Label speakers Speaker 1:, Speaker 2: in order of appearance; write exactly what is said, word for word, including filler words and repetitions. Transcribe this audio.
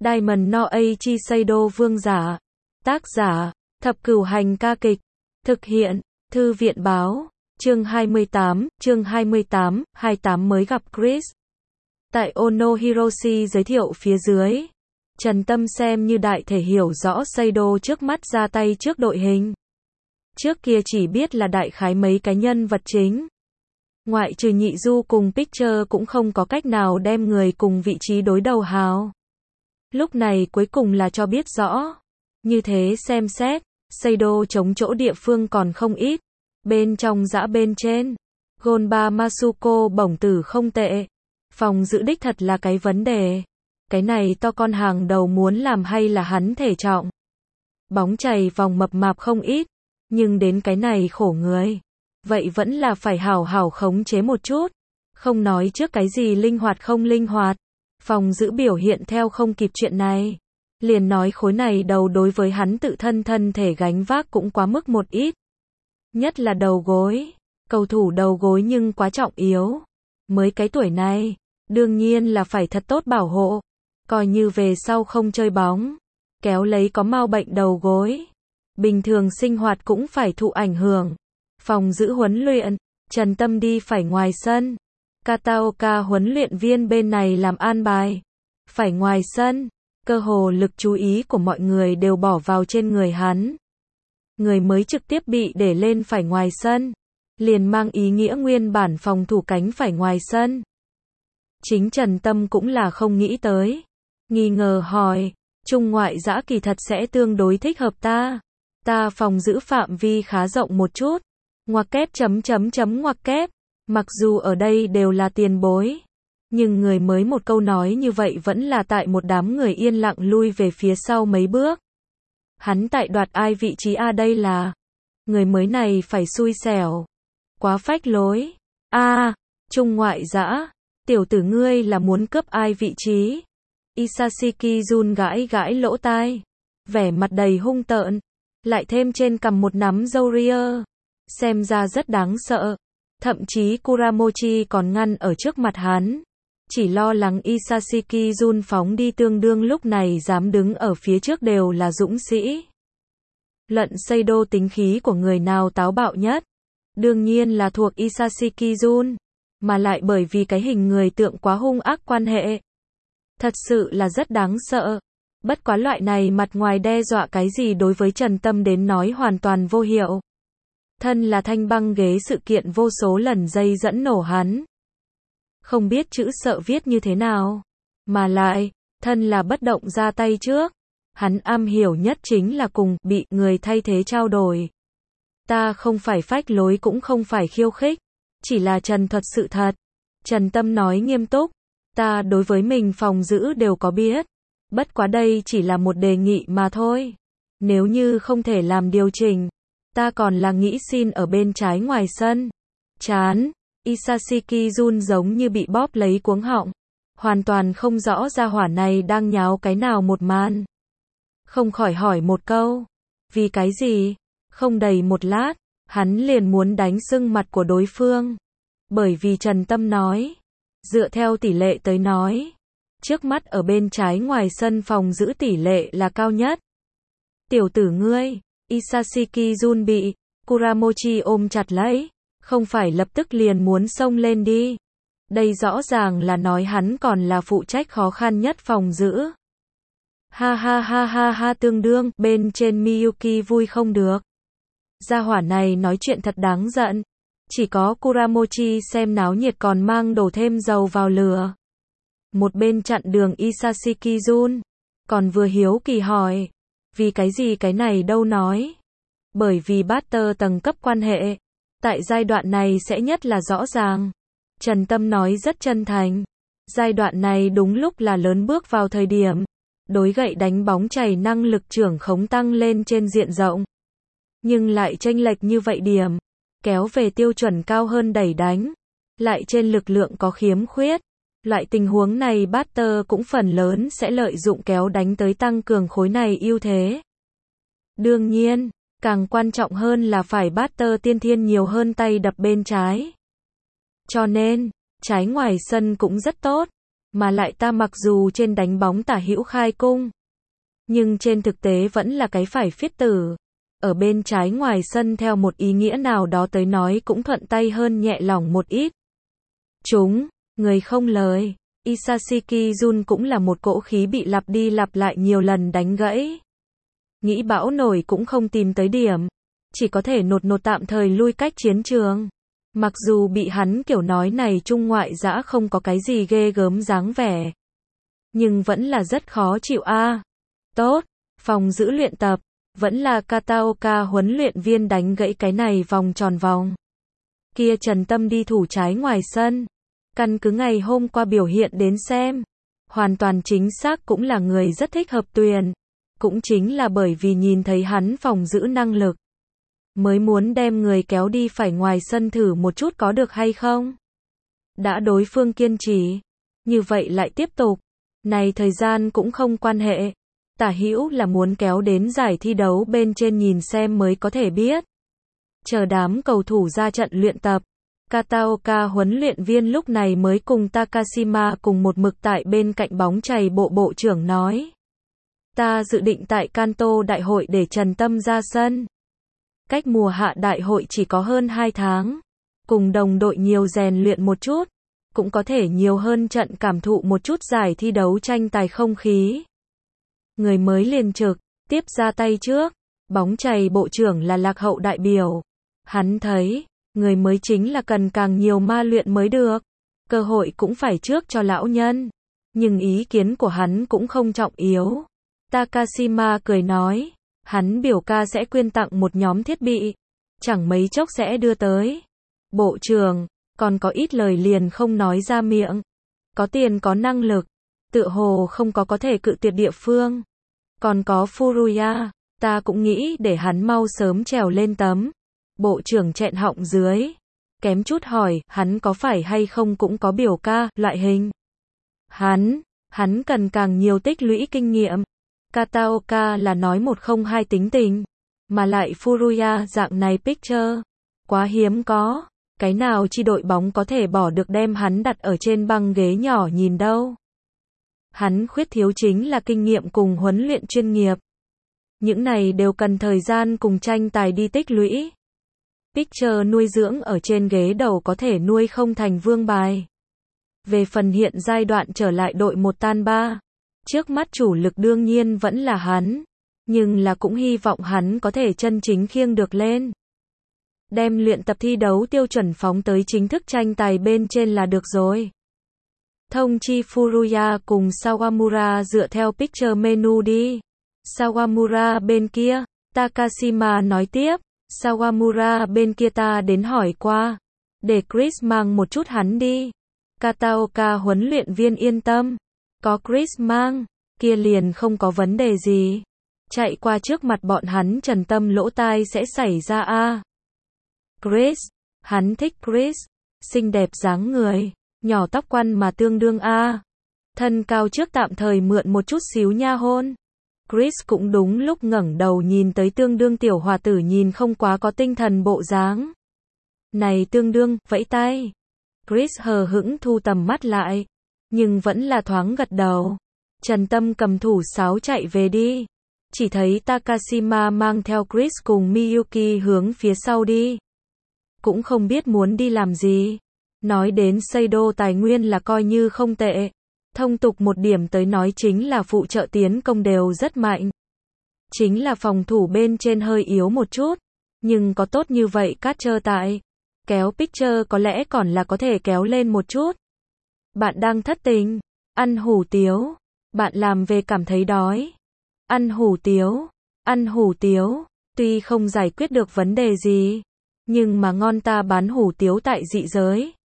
Speaker 1: Diamond no Aichi Seido vương giả. Tác giả, Thập Cửu Hành ca kịch. Thực hiện, Thư viện báo. Chương hai mươi tám, chương hai mươi tám, hai mươi tám mới gặp Chris. Tại Ono Hiroshi giới thiệu phía dưới. Trần Tâm xem như đại thể hiểu rõ Seido trước mắt ra tay trước đội hình. Trước kia chỉ biết là đại khái mấy cái nhân vật chính. Ngoại trừ Nhị Du cùng Picture cũng không có cách nào đem người cùng vị trí đối đầu hào. Lúc này cuối cùng là cho biết rõ. Như thế xem xét, Seido chống chỗ địa phương còn không ít. Bên trong dã bên trên, Gonba Masuko bổng tử không tệ. Phòng giữ đích thật là cái vấn đề. Cái này to con hàng đầu muốn làm hay là hắn thể trọng. Bóng chày vòng mập mạp không ít, nhưng đến cái này khổ người. Vậy vẫn là phải hảo hảo khống chế một chút. Không nói trước cái gì linh hoạt không linh hoạt. Phòng giữ biểu hiện theo không kịp chuyện này. Liền nói khối này đầu đối với hắn tự thân thân thể gánh vác cũng quá mức một ít. Nhất là đầu gối. Cầu thủ đầu gối nhưng quá trọng yếu. Mới cái tuổi này, đương nhiên là phải thật tốt bảo hộ. Coi như về sau không chơi bóng, kéo lấy có mau bệnh đầu gối. Bình thường sinh hoạt cũng phải thụ ảnh hưởng. Phòng giữ huấn luyện, Trần Tâm đi phải ngoài sân. Kataoka huấn luyện viên bên này làm an bài. Phải ngoài sân, cơ hồ lực chú ý của mọi người đều bỏ vào trên người hắn. Người mới trực tiếp bị để lên phải ngoài sân, liền mang ý nghĩa nguyên bản phòng thủ cánh phải ngoài sân. Chính Trần Tâm cũng là không nghĩ tới. Nghi ngờ hỏi, Trung ngoại giã kỳ thật sẽ tương đối thích hợp ta. Ta phòng giữ phạm vi khá rộng một chút. Ngoặc kép chấm chấm chấm ngoặc kép. Mặc dù ở đây đều là tiền bối, nhưng người mới một câu nói như vậy vẫn là tại một đám người yên lặng lui về phía sau mấy bước. Hắn tại đoạt ai vị trí a đây là. Người mới này phải xui xẻo. Quá phách lối. A, Trung ngoại giã, tiểu tử ngươi là muốn cướp ai vị trí. Isashiki Jun gãi gãi lỗ tai. Vẻ mặt đầy hung tợn. Lại thêm trên cằm một nắm râu ria. Xem ra rất đáng sợ. Thậm chí Kuramochi còn ngăn ở trước mặt hắn. Chỉ lo lắng Isashiki Jun phóng đi tương đương lúc này dám đứng ở phía trước đều là dũng sĩ. Luận Seido tính khí của người nào táo bạo nhất? Đương nhiên là thuộc Isashiki Jun. Mà lại bởi vì cái hình người tượng quá hung ác quan hệ. Thật sự là rất đáng sợ. Bất quá loại này mặt ngoài đe dọa cái gì đối với Trần Tâm đến nói hoàn toàn vô hiệu. Thân là thanh băng ghế sự kiện vô số lần dây dẫn nổ hắn. Không biết chữ sợ viết như thế nào. Mà lại, thân là bất động ra tay trước. Hắn am hiểu nhất chính là cùng bị người thay thế trao đổi. Ta không phải phách lối cũng không phải khiêu khích. Chỉ là trần thuật sự thật. Trần Tâm nói nghiêm túc. Ta đối với mình phòng giữ đều có biết. Bất quá đây chỉ là một đề nghị mà thôi. Nếu như không thể làm điều chỉnh, ta còn là nghĩ xin ở bên trái ngoài sân. Chán. Isashiki Jun giống như bị bóp lấy cuống họng. Hoàn toàn không rõ ra hỏa này đang nháo cái nào một màn. Không khỏi hỏi một câu. Vì cái gì? Không đầy một lát, hắn liền muốn đánh sưng mặt của đối phương. Bởi vì Trần Tâm nói. Dựa theo tỷ lệ tới nói. Trước mắt ở bên trái ngoài sân phòng giữ tỷ lệ là cao nhất. Tiểu tử ngươi. Isashiki Jun bị Kuramochi ôm chặt lấy. Không phải lập tức liền muốn xông lên đi. Đây rõ ràng là nói hắn còn là phụ trách khó khăn nhất phòng giữ. Ha ha ha ha ha tương đương, bên trên Miyuki vui không được. Gia hỏa này nói chuyện thật đáng giận. Chỉ có Kuramochi xem náo nhiệt còn mang đổ thêm dầu vào lửa. Một bên chặn đường Isashiki Jun. Còn vừa hiếu kỳ hỏi. Vì cái gì cái này đâu nói. Bởi vì Butter tầng cấp quan hệ. Tại giai đoạn này sẽ nhất là rõ ràng. Trần Tâm nói rất chân thành. Giai đoạn này đúng lúc là lớn bước vào thời điểm. Đối gậy đánh bóng chày năng lực trưởng khống tăng lên trên diện rộng. Nhưng lại chênh lệch như vậy điểm. Kéo về tiêu chuẩn cao hơn đẩy đánh. Lại trên lực lượng có khiếm khuyết. Loại tình huống này Butter cũng phần lớn sẽ lợi dụng kéo đánh tới tăng cường khối này ưu thế. Đương nhiên, càng quan trọng hơn là phải Butter tiên thiên nhiều hơn tay đập bên trái. Cho nên, trái ngoài sân cũng rất tốt. Mà lại ta mặc dù trên đánh bóng tả hữu khai cung, nhưng trên thực tế vẫn là cái phải phiết tử. Ở bên trái ngoài sân theo một ý nghĩa nào đó tới nói cũng thuận tay hơn nhẹ lòng một ít. Chúng, người không lời. Isashiki Jun cũng là một cỗ khí bị lặp đi lặp lại nhiều lần đánh gãy. Nghĩ bão nổi cũng không tìm tới điểm. Chỉ có thể nột nột tạm thời lui cách chiến trường. Mặc dù bị hắn kiểu nói này trung ngoại dã không có cái gì ghê gớm dáng vẻ. Nhưng vẫn là rất khó chịu a. À, tốt, phòng giữ luyện tập. Vẫn là Kataoka huấn luyện viên đánh gãy cái này vòng tròn vòng. Kia Trần Tâm đi thủ trái ngoài sân. Căn cứ ngày hôm qua biểu hiện đến xem. Hoàn toàn chính xác cũng là người rất thích hợp tuyển. Cũng chính là bởi vì nhìn thấy hắn phòng giữ năng lực. Mới muốn đem người kéo đi phải ngoài sân thử một chút có được hay không. Đã đối phương kiên trì. Như vậy lại tiếp tục. Này thời gian cũng không quan hệ. Tả hữu là muốn kéo đến giải thi đấu bên trên nhìn xem mới có thể biết. Chờ đám cầu thủ ra trận luyện tập. Kataoka huấn luyện viên lúc này mới cùng Takashima cùng một mực tại bên cạnh bóng chày bộ bộ trưởng nói. Ta dự định tại Kanto đại hội để Trần Tâm ra sân. Cách mùa hạ đại hội chỉ có hơn hai tháng. Cùng đồng đội nhiều rèn luyện một chút. Cũng có thể nhiều hơn trận cảm thụ một chút giải thi đấu tranh tài không khí. Người mới liền trực, tiếp ra tay trước. Bóng chày bộ trưởng là lạc hậu đại biểu. Hắn thấy, người mới chính là cần càng nhiều ma luyện mới được. Cơ hội cũng phải trước cho lão nhân. Nhưng ý kiến của hắn cũng không trọng yếu. Takashima cười nói, hắn biểu ca sẽ quyên tặng một nhóm thiết bị. Chẳng mấy chốc sẽ đưa tới. Bộ trưởng, còn có ít lời liền không nói ra miệng. Có tiền có năng lực. Tựa hồ không có có thể cự tuyệt địa phương. Còn có Furuya, ta cũng nghĩ để hắn mau sớm trèo lên tấm. Bộ trưởng chẹn họng dưới. Kém chút hỏi, hắn có phải hay không cũng có biểu ca, loại hình. Hắn, hắn cần càng nhiều tích lũy kinh nghiệm. Kataoka là nói một không hai tính tình. Mà lại Furuya dạng này picture. Quá hiếm có. Cái nào chi đội bóng có thể bỏ được đem hắn đặt ở trên băng ghế nhỏ nhìn đâu. Hắn khuyết thiếu chính là kinh nghiệm cùng huấn luyện chuyên nghiệp. Những này đều cần thời gian cùng tranh tài đi tích lũy. Pitcher nuôi dưỡng ở trên ghế đầu có thể nuôi không thành vương bài. Về phần hiện giai đoạn trở lại đội một tan ba. Trước mắt chủ lực đương nhiên vẫn là hắn. Nhưng là cũng hy vọng hắn có thể chân chính khiêng được lên. Đem luyện tập thi đấu tiêu chuẩn phóng tới chính thức tranh tài bên trên là được rồi. Thông chi Furuya cùng Sawamura dựa theo picture menu đi. Sawamura bên kia, Takashima nói tiếp, Sawamura bên kia ta đến hỏi qua. Để Chris mang một chút hắn đi. Kataoka huấn luyện viên yên tâm. Có Chris mang, kia liền không có vấn đề gì. Chạy qua trước mặt bọn hắn Trần Tâm lỗ tai sẽ xảy ra a. À. Chris, hắn thích Chris, xinh đẹp dáng người, nhỏ tóc quăn mà tương đương a. À. Thân cao trước tạm thời mượn một chút xíu nha hôn. Chris cũng đúng lúc ngẩng đầu nhìn tới tương đương tiểu hòa tử nhìn không quá có tinh thần bộ dáng. Này tương đương, vẫy tay. Chris hờ hững thu tầm mắt lại, nhưng vẫn là thoáng gật đầu. Trần Tâm cầm thủ sáo chạy về đi. Chỉ thấy Takashima mang theo Chris cùng Miyuki hướng phía sau đi. Cũng không biết muốn đi làm gì. Nói đến Seido tài nguyên là coi như không tệ. Thông tục một điểm tới nói chính là phụ trợ tiến công đều rất mạnh. Chính là phòng thủ bên trên hơi yếu một chút. Nhưng có tốt như vậy Catcher tại. Kéo Pitcher có lẽ còn là có thể kéo lên một chút. Bạn đang thất tình. Ăn hủ tiếu. Bạn làm về cảm thấy đói. Ăn hủ tiếu. Ăn hủ tiếu. Tuy không giải quyết được vấn đề gì. Nhưng mà ngon ta bán hủ tiếu tại dị giới.